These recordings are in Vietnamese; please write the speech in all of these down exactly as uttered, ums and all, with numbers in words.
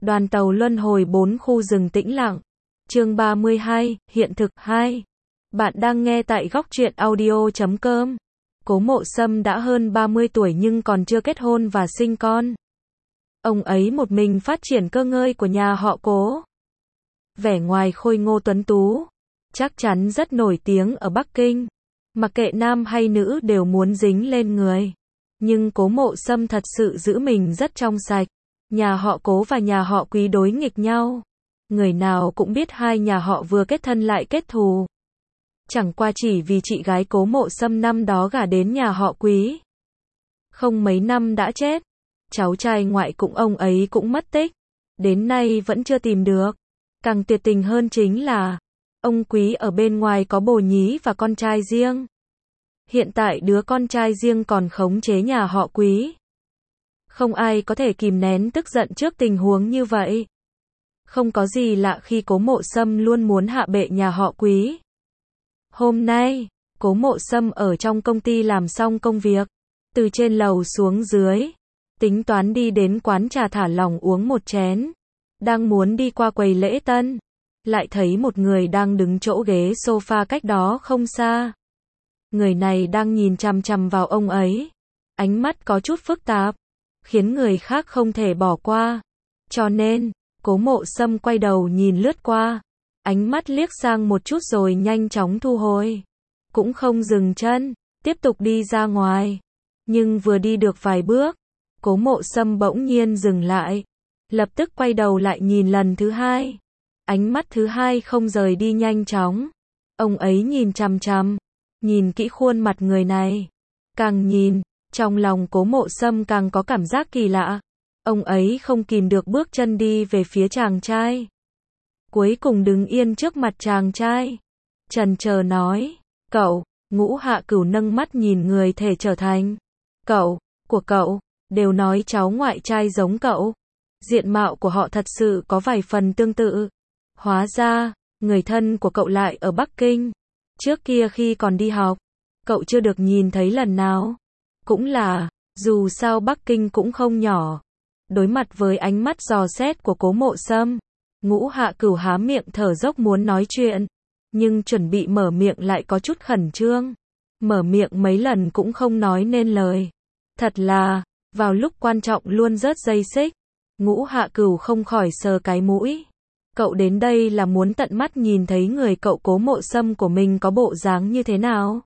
Đoàn tàu luân hồi bốn khu rừng tĩnh lặng. Chương ba mươi hai, hiện thực hai. Bạn đang nghe tại góc truyện audio chấm com. Cố Mộ Sâm đã hơn ba mươi tuổi nhưng còn chưa kết hôn và sinh con. Ông ấy một mình phát triển cơ ngơi của nhà họ Cố. Vẻ ngoài khôi ngô tuấn tú, chắc chắn rất nổi tiếng ở Bắc Kinh. Mặc kệ nam hay nữ đều muốn dính lên người. Nhưng Cố Mộ Sâm thật sự giữ mình rất trong sạch. Nhà họ Cố và nhà họ Quý đối nghịch nhau. Người nào cũng biết hai nhà họ vừa kết thân lại kết thù. Chẳng qua chỉ vì chị gái Cố Mộ Sâm năm đó gả đến nhà họ Quý. Không mấy năm đã chết. Cháu trai ngoại cũng ông ấy cũng mất tích. Đến nay vẫn chưa tìm được. Càng tuyệt tình hơn chính là ông Quý ở bên ngoài có bồ nhí và con trai riêng. Hiện tại đứa con trai riêng còn khống chế nhà họ Quý. Không ai có thể kìm nén tức giận trước tình huống như vậy. Không có gì lạ khi Cố Mộ Sâm luôn muốn hạ bệ nhà họ Quý. Hôm nay, Cố Mộ Sâm ở trong công ty làm xong công việc, từ trên lầu xuống dưới, tính toán đi đến quán trà thả lỏng uống một chén. Đang muốn đi qua quầy lễ tân, lại thấy một người đang đứng chỗ ghế sofa cách đó không xa. Người này đang nhìn chằm chằm vào ông ấy, ánh mắt có chút phức tạp, khiến người khác không thể bỏ qua. Cho nên, Cố Mộ Sâm quay đầu nhìn lướt qua, ánh mắt liếc sang một chút rồi nhanh chóng thu hồi. Cũng không dừng chân, tiếp tục đi ra ngoài. Nhưng vừa đi được vài bước, Cố Mộ Sâm bỗng nhiên dừng lại. Lập tức quay đầu lại nhìn lần thứ hai. Ánh mắt thứ hai không rời đi nhanh chóng. Ông ấy nhìn chằm chằm, nhìn kỹ khuôn mặt người này. Càng nhìn, trong lòng Cố Mộ Sâm càng có cảm giác kỳ lạ. Ông ấy không kìm được bước chân đi về phía chàng trai. Cuối cùng đứng yên trước mặt chàng trai. Chần chờ nói, cậu. Ngũ Hạ Cửu nâng mắt nhìn người thể trở thành cậu, của cậu, đều nói cháu ngoại trai giống cậu. Diện mạo của họ thật sự có vài phần tương tự. Hóa ra, người thân của cậu lại ở Bắc Kinh. Trước kia khi còn đi học, cậu chưa được nhìn thấy lần nào. Cũng là, dù sao Bắc Kinh cũng không nhỏ. Đối mặt với ánh mắt dò xét của Cố Mộ Sâm, Ngũ Hạ Cửu há miệng thở dốc muốn nói chuyện, nhưng chuẩn bị mở miệng lại có chút khẩn trương. Mở miệng mấy lần cũng không nói nên lời. Thật là, vào lúc quan trọng luôn rớt dây xích. Ngũ Hạ Cửu không khỏi sờ cái mũi. Cậu đến đây là muốn tận mắt nhìn thấy người cậu Cố Mộ Sâm của mình có bộ dáng như thế nào.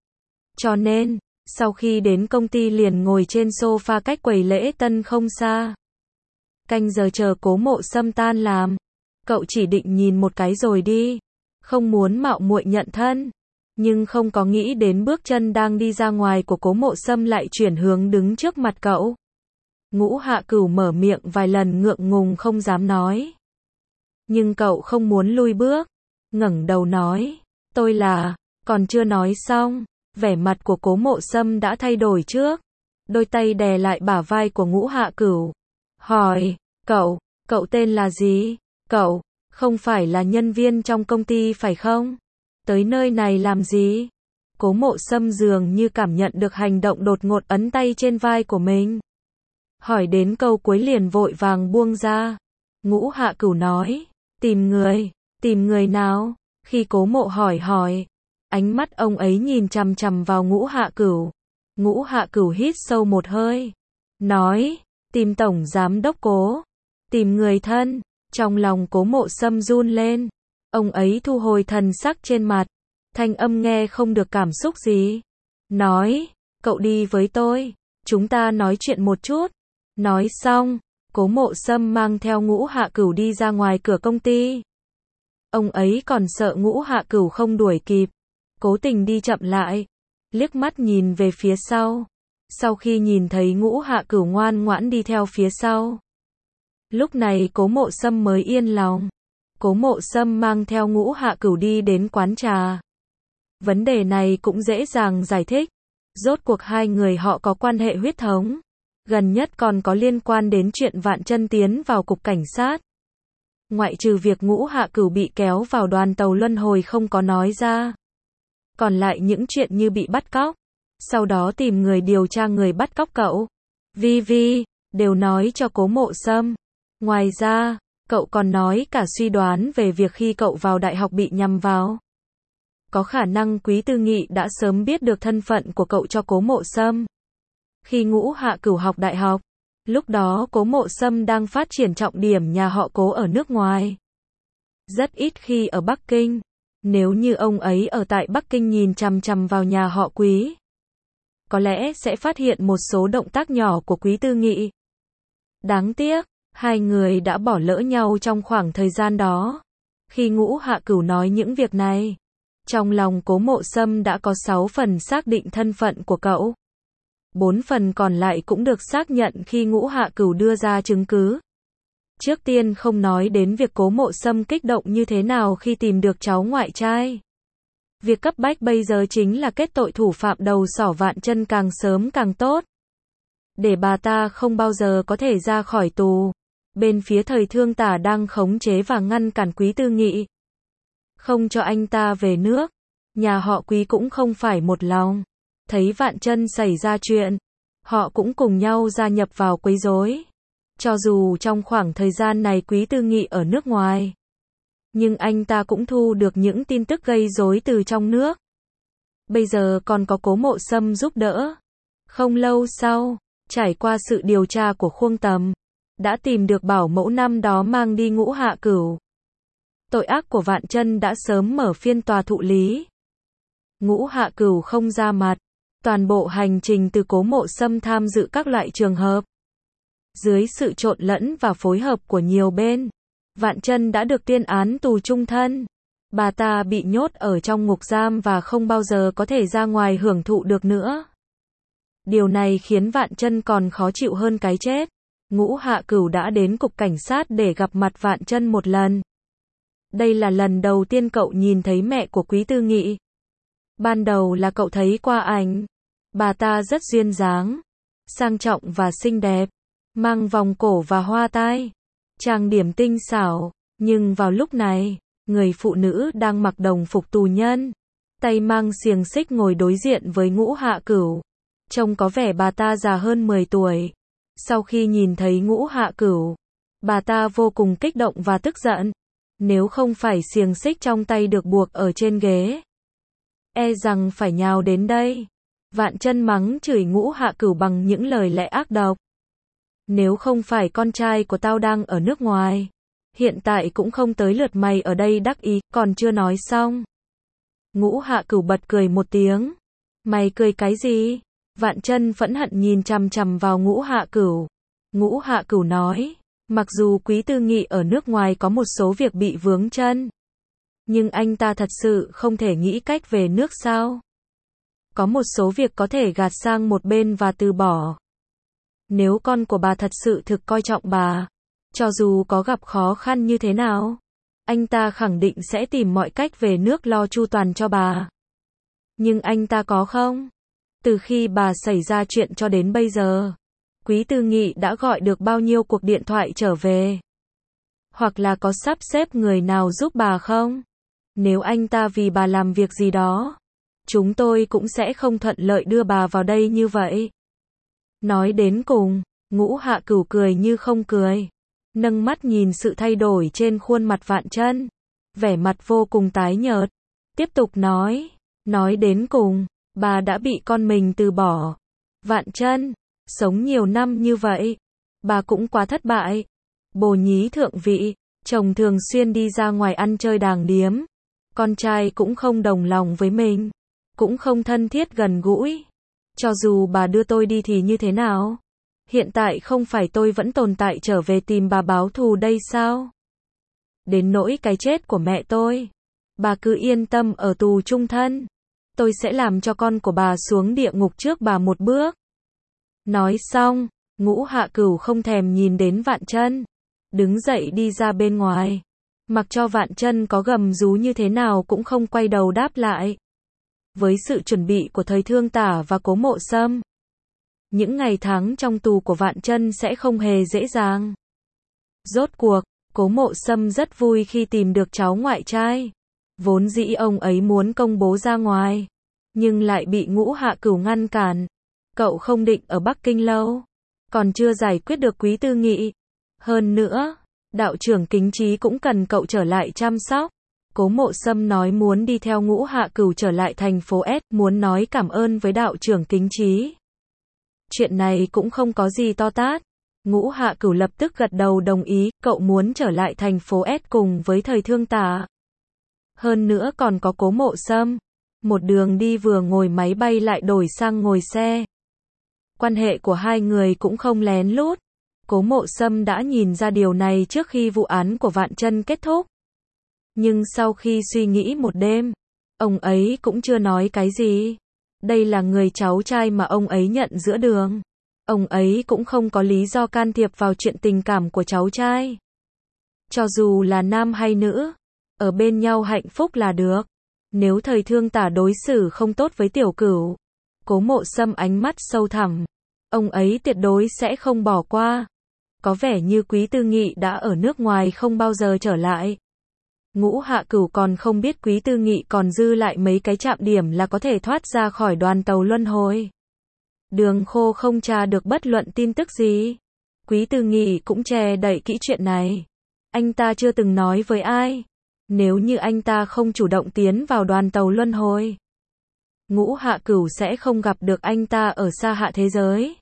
Cho nên, sau khi đến công ty liền ngồi trên sofa cách quầy lễ tân không xa. Canh giờ chờ Cố Mộ Sâm tan làm. Cậu chỉ định nhìn một cái rồi đi. Không muốn mạo muội nhận thân. Nhưng không có nghĩ đến bước chân đang đi ra ngoài của Cố Mộ Sâm lại chuyển hướng đứng trước mặt cậu. Ngũ Hạ Cửu mở miệng vài lần ngượng ngùng không dám nói. Nhưng cậu không muốn lui bước. Ngẩng đầu nói, tôi là, còn chưa nói xong. Vẻ mặt của Cố Mộ Sâm đã thay đổi trước. Đôi tay đè lại bả vai của Ngũ Hạ Cửu. Hỏi, cậu, cậu tên là gì? Cậu, không phải là nhân viên trong công ty phải không? Tới nơi này làm gì? Cố Mộ Sâm dường như cảm nhận được hành động đột ngột ấn tay trên vai của mình. Hỏi đến câu cuối liền vội vàng buông ra. Ngũ Hạ Cửu nói, tìm người, tìm người nào? Khi Cố Mộ hỏi hỏi, ánh mắt ông ấy nhìn chằm chằm vào Ngũ Hạ Cửu. Ngũ Hạ Cửu hít sâu một hơi, nói, tìm tổng giám đốc Cố, tìm người thân. Trong lòng Cố Mộ Sâm run lên, ông ấy thu hồi thần sắc trên mặt, thanh âm nghe không được cảm xúc gì. Nói, cậu đi với tôi, chúng ta nói chuyện một chút. Nói xong, Cố Mộ Sâm mang theo Ngũ Hạ Cửu đi ra ngoài cửa công ty. Ông ấy còn sợ Ngũ Hạ Cửu không đuổi kịp, cố tình đi chậm lại, liếc mắt nhìn về phía sau. Sau khi nhìn thấy Ngũ Hạ Cửu ngoan ngoãn đi theo phía sau, lúc này Cố Mộ Sâm mới yên lòng. Cố Mộ Sâm mang theo Ngũ Hạ Cửu đi đến quán trà. Vấn đề này cũng dễ dàng giải thích. Rốt cuộc hai người họ có quan hệ huyết thống. Gần nhất còn có liên quan đến chuyện Vạn Chân tiến vào cục cảnh sát. Ngoại trừ việc Ngũ Hạ Cửu bị kéo vào đoàn tàu luân hồi không có nói ra. Còn lại những chuyện như bị bắt cóc, sau đó tìm người điều tra người bắt cóc cậu, Vi Vi, đều nói cho Cố Mộ Sâm. Ngoài ra, cậu còn nói cả suy đoán về việc khi cậu vào đại học bị nhằm vào. Có khả năng Quý Tư Nghị đã sớm biết được thân phận của cậu cho Cố Mộ Sâm. Khi Ngũ Hạ Cửu học đại học, lúc đó Cố Mộ Sâm đang phát triển trọng điểm nhà họ Cố ở nước ngoài. Rất ít khi ở Bắc Kinh. Nếu như ông ấy ở tại Bắc Kinh nhìn chằm chằm vào nhà họ Quý, có lẽ sẽ phát hiện một số động tác nhỏ của Quý Tư Nghị. Đáng tiếc, hai người đã bỏ lỡ nhau trong khoảng thời gian đó. Khi Ngũ Hạ Cửu nói những việc này, trong lòng Cố Mộ Sâm đã có sáu phần xác định thân phận của cậu. Bốn phần còn lại cũng được xác nhận khi Ngũ Hạ Cửu đưa ra chứng cứ. Trước tiên không nói đến việc Cố Mộ Sâm kích động như thế nào khi tìm được cháu ngoại trai. Việc cấp bách bây giờ chính là kết tội thủ phạm đầu sỏ Vạn Chân càng sớm càng tốt. Để bà ta không bao giờ có thể ra khỏi tù. Bên phía Thời Thương Tả đang khống chế và ngăn cản Quý Tư Nghị, không cho anh ta về nước. Nhà họ Quý cũng không phải một lòng. Thấy Vạn Chân xảy ra chuyện, họ cũng cùng nhau gia nhập vào quấy rối. Cho dù trong khoảng thời gian này Quý Tư Nghị ở nước ngoài, nhưng anh ta cũng thu được những tin tức gây rối từ trong nước. Bây giờ còn có Cố Mộ Sâm giúp đỡ. Không lâu sau, trải qua sự điều tra của Khuông Tầm, đã tìm được bảo mẫu năm đó mang đi Ngũ Hạ Cửu. Tội ác của Vạn Chân đã sớm mở phiên tòa thụ lý. Ngũ Hạ Cửu không ra mặt. Toàn bộ hành trình từ Cố Mộ Sâm tham dự các loại trường hợp. Dưới sự trộn lẫn và phối hợp của nhiều bên, Vạn Chân đã được tuyên án tù chung thân. Bà ta bị nhốt ở trong ngục giam và không bao giờ có thể ra ngoài hưởng thụ được nữa. Điều này khiến Vạn Chân còn khó chịu hơn cái chết. Ngũ Hạ Cửu đã đến cục cảnh sát để gặp mặt Vạn Chân một lần. Đây là lần đầu tiên cậu nhìn thấy mẹ của Quý Tư Nghị. Ban đầu là cậu thấy qua ảnh. Bà ta rất duyên dáng, sang trọng và xinh đẹp, mang vòng cổ và hoa tai, trang điểm tinh xảo, nhưng vào lúc này, người phụ nữ đang mặc đồng phục tù nhân, tay mang xiềng xích ngồi đối diện với Ngũ Hạ Cửu. Trông có vẻ bà ta già hơn mười tuổi. Sau khi nhìn thấy Ngũ Hạ Cửu, bà ta vô cùng kích động và tức giận. Nếu không phải xiềng xích trong tay được buộc ở trên ghế, e rằng phải nhào đến đây. Vạn Chân mắng chửi Ngũ Hạ Cửu bằng những lời lẽ ác độc. Nếu không phải con trai của tao đang ở nước ngoài, hiện tại cũng không tới lượt mày ở đây đắc ý. Còn chưa nói xong, Ngũ Hạ Cửu bật cười một tiếng. Mày cười cái gì? Vạn Chân phẫn hận nhìn chằm chằm vào Ngũ Hạ Cửu. Ngũ Hạ Cửu nói, mặc dù Quý Tư Nghị ở nước ngoài có một số việc bị vướng chân, nhưng anh ta thật sự không thể nghĩ cách về nước sao? Có một số việc có thể gạt sang một bên và từ bỏ. Nếu con của bà thật sự thực coi trọng bà, cho dù có gặp khó khăn như thế nào, anh ta khẳng định sẽ tìm mọi cách về nước lo chu toàn cho bà. Nhưng anh ta có không? Từ khi bà xảy ra chuyện cho đến bây giờ, Quý Tư Nghị đã gọi được bao nhiêu cuộc điện thoại trở về? Hoặc là có sắp xếp người nào giúp bà không? Nếu anh ta vì bà làm việc gì đó, chúng tôi cũng sẽ không thuận lợi đưa bà vào đây như vậy. Nói đến cùng, Ngũ Hạ Cửu cười như không cười, nâng mắt nhìn sự thay đổi trên khuôn mặt Vạn Chân, vẻ mặt vô cùng tái nhợt, tiếp tục nói, nói đến cùng, bà đã bị con mình từ bỏ. Vạn Chân, sống nhiều năm như vậy, bà cũng quá thất bại. Bồ nhí thượng vị, chồng thường xuyên đi ra ngoài ăn chơi đàng điếm, con trai cũng không đồng lòng với mình, cũng không thân thiết gần gũi. Cho dù bà đưa tôi đi thì như thế nào? Hiện tại không phải tôi vẫn tồn tại trở về tìm bà báo thù đây sao? Đến nỗi cái chết của mẹ tôi, bà cứ yên tâm ở tù chung thân. Tôi sẽ làm cho con của bà xuống địa ngục trước bà một bước. Nói xong, Ngũ Hạ Cửu không thèm nhìn đến Vạn Chân, đứng dậy đi ra bên ngoài. Mặc cho Vạn Chân có gầm rú như thế nào cũng không quay đầu đáp lại. Với sự chuẩn bị của Thời Thương Tả và Cố Mộ Sâm, những ngày tháng trong tù của Vạn Chân sẽ không hề dễ dàng. Rốt cuộc, Cố Mộ Sâm rất vui khi tìm được cháu ngoại trai. Vốn dĩ ông ấy muốn công bố ra ngoài, nhưng lại bị Ngũ Hạ Cửu ngăn cản. Cậu không định ở Bắc Kinh lâu, còn chưa giải quyết được Quý Tư Nghị. Hơn nữa, Đạo trưởng Kính Trí cũng cần cậu trở lại chăm sóc. Cố Mộ Sâm nói muốn đi theo Ngũ Hạ Cửu trở lại thành phố S, muốn nói cảm ơn với đạo trưởng Kính Trí. Chuyện này cũng không có gì to tát. Ngũ Hạ Cửu lập tức gật đầu đồng ý, cậu muốn trở lại thành phố S cùng với Thời Thương Tả. Hơn nữa còn có Cố Mộ Sâm. Một đường đi vừa ngồi máy bay lại đổi sang ngồi xe. Quan hệ của hai người cũng không lén lút. Cố Mộ Sâm đã nhìn ra điều này trước khi vụ án của Vạn Chân kết thúc. Nhưng sau khi suy nghĩ một đêm, ông ấy cũng chưa nói cái gì. Đây là người cháu trai mà ông ấy nhận giữa đường. Ông ấy cũng không có lý do can thiệp vào chuyện tình cảm của cháu trai. Cho dù là nam hay nữ, ở bên nhau hạnh phúc là được. Nếu Thời Thương Tả đối xử không tốt với Tiểu Cửu, Cố Mộ Sâm ánh mắt sâu thẳm, ông ấy tuyệt đối sẽ không bỏ qua. Có vẻ như Quý Tư Nghị đã ở nước ngoài không bao giờ trở lại. Ngũ Hạ Cửu còn không biết Quý Tư Nghị còn dư lại mấy cái trạm điểm là có thể thoát ra khỏi đoàn tàu luân hồi. Đường Khô không tra được bất luận tin tức gì. Quý Tư Nghị cũng che đậy kỹ chuyện này. Anh ta chưa từng nói với ai. Nếu như anh ta không chủ động tiến vào đoàn tàu luân hồi, Ngũ Hạ Cửu sẽ không gặp được anh ta ở xa hạ thế giới.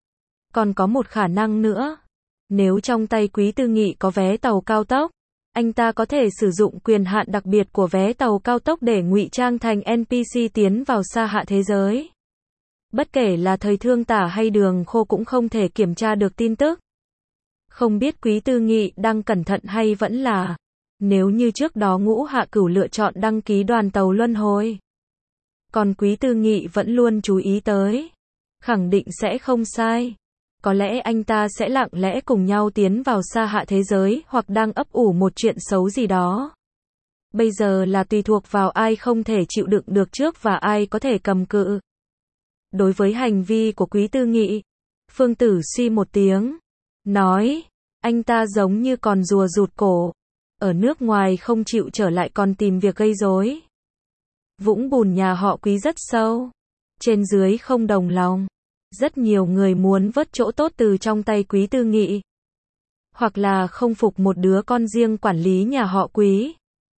Còn có một khả năng nữa. Nếu trong tay Quý Tư Nghị có vé tàu cao tốc, anh ta có thể sử dụng quyền hạn đặc biệt của vé tàu cao tốc để ngụy trang thành en pê xê tiến vào xa hạ thế giới. Bất kể là Thời Thương Tả hay Đường Khô cũng không thể kiểm tra được tin tức. Không biết Quý Tư Nghị đang cẩn thận hay vẫn là, nếu như trước đó Ngũ Hạ Cửu lựa chọn đăng ký đoàn tàu luân hồi, còn Quý Tư Nghị vẫn luôn chú ý tới, khẳng định sẽ không sai. Có lẽ anh ta sẽ lặng lẽ cùng nhau tiến vào xa hạ thế giới hoặc đang ấp ủ một chuyện xấu gì đó. Bây giờ là tùy thuộc vào ai không thể chịu đựng được trước và ai có thể cầm cự. Đối với hành vi của Quý Tư Nghị, Phương Tử suy một tiếng, nói, anh ta giống như con rùa rụt cổ, ở nước ngoài không chịu trở lại còn tìm việc gây rối. Vũng bùn nhà họ Quý rất sâu, trên dưới không đồng lòng. Rất nhiều người muốn vớt chỗ tốt từ trong tay Quý Tư Nghị, hoặc là không phục một đứa con riêng quản lý nhà họ Quý,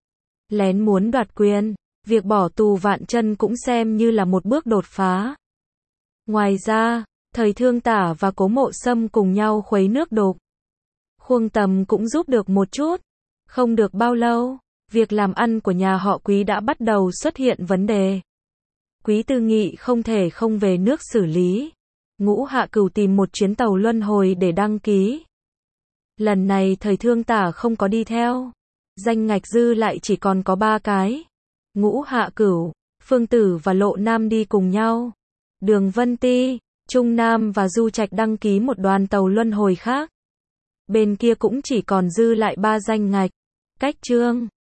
lén muốn đoạt quyền. Việc bỏ tù Vạn Chân cũng xem như là một bước đột phá. Ngoài ra, Thời Thương Tả và Cố Mộ Sâm cùng nhau khuấy nước đục. Khuông Tầm cũng giúp được một chút. Không được bao lâu, việc làm ăn của nhà họ Quý đã bắt đầu xuất hiện vấn đề. Quý Tư Nghị không thể không về nước xử lý. Ngũ Hạ Cửu tìm một chuyến tàu luân hồi để đăng ký. Lần này Thời Thương Tả không có đi theo. Danh ngạch dư lại chỉ còn có ba cái. Ngũ Hạ Cửu, Phương Tử và Lộ Nam đi cùng nhau. Đường Vân Ti, Trung Nam và Du Trạch đăng ký một đoàn tàu luân hồi khác. Bên kia cũng chỉ còn dư lại ba danh ngạch. Cách Trương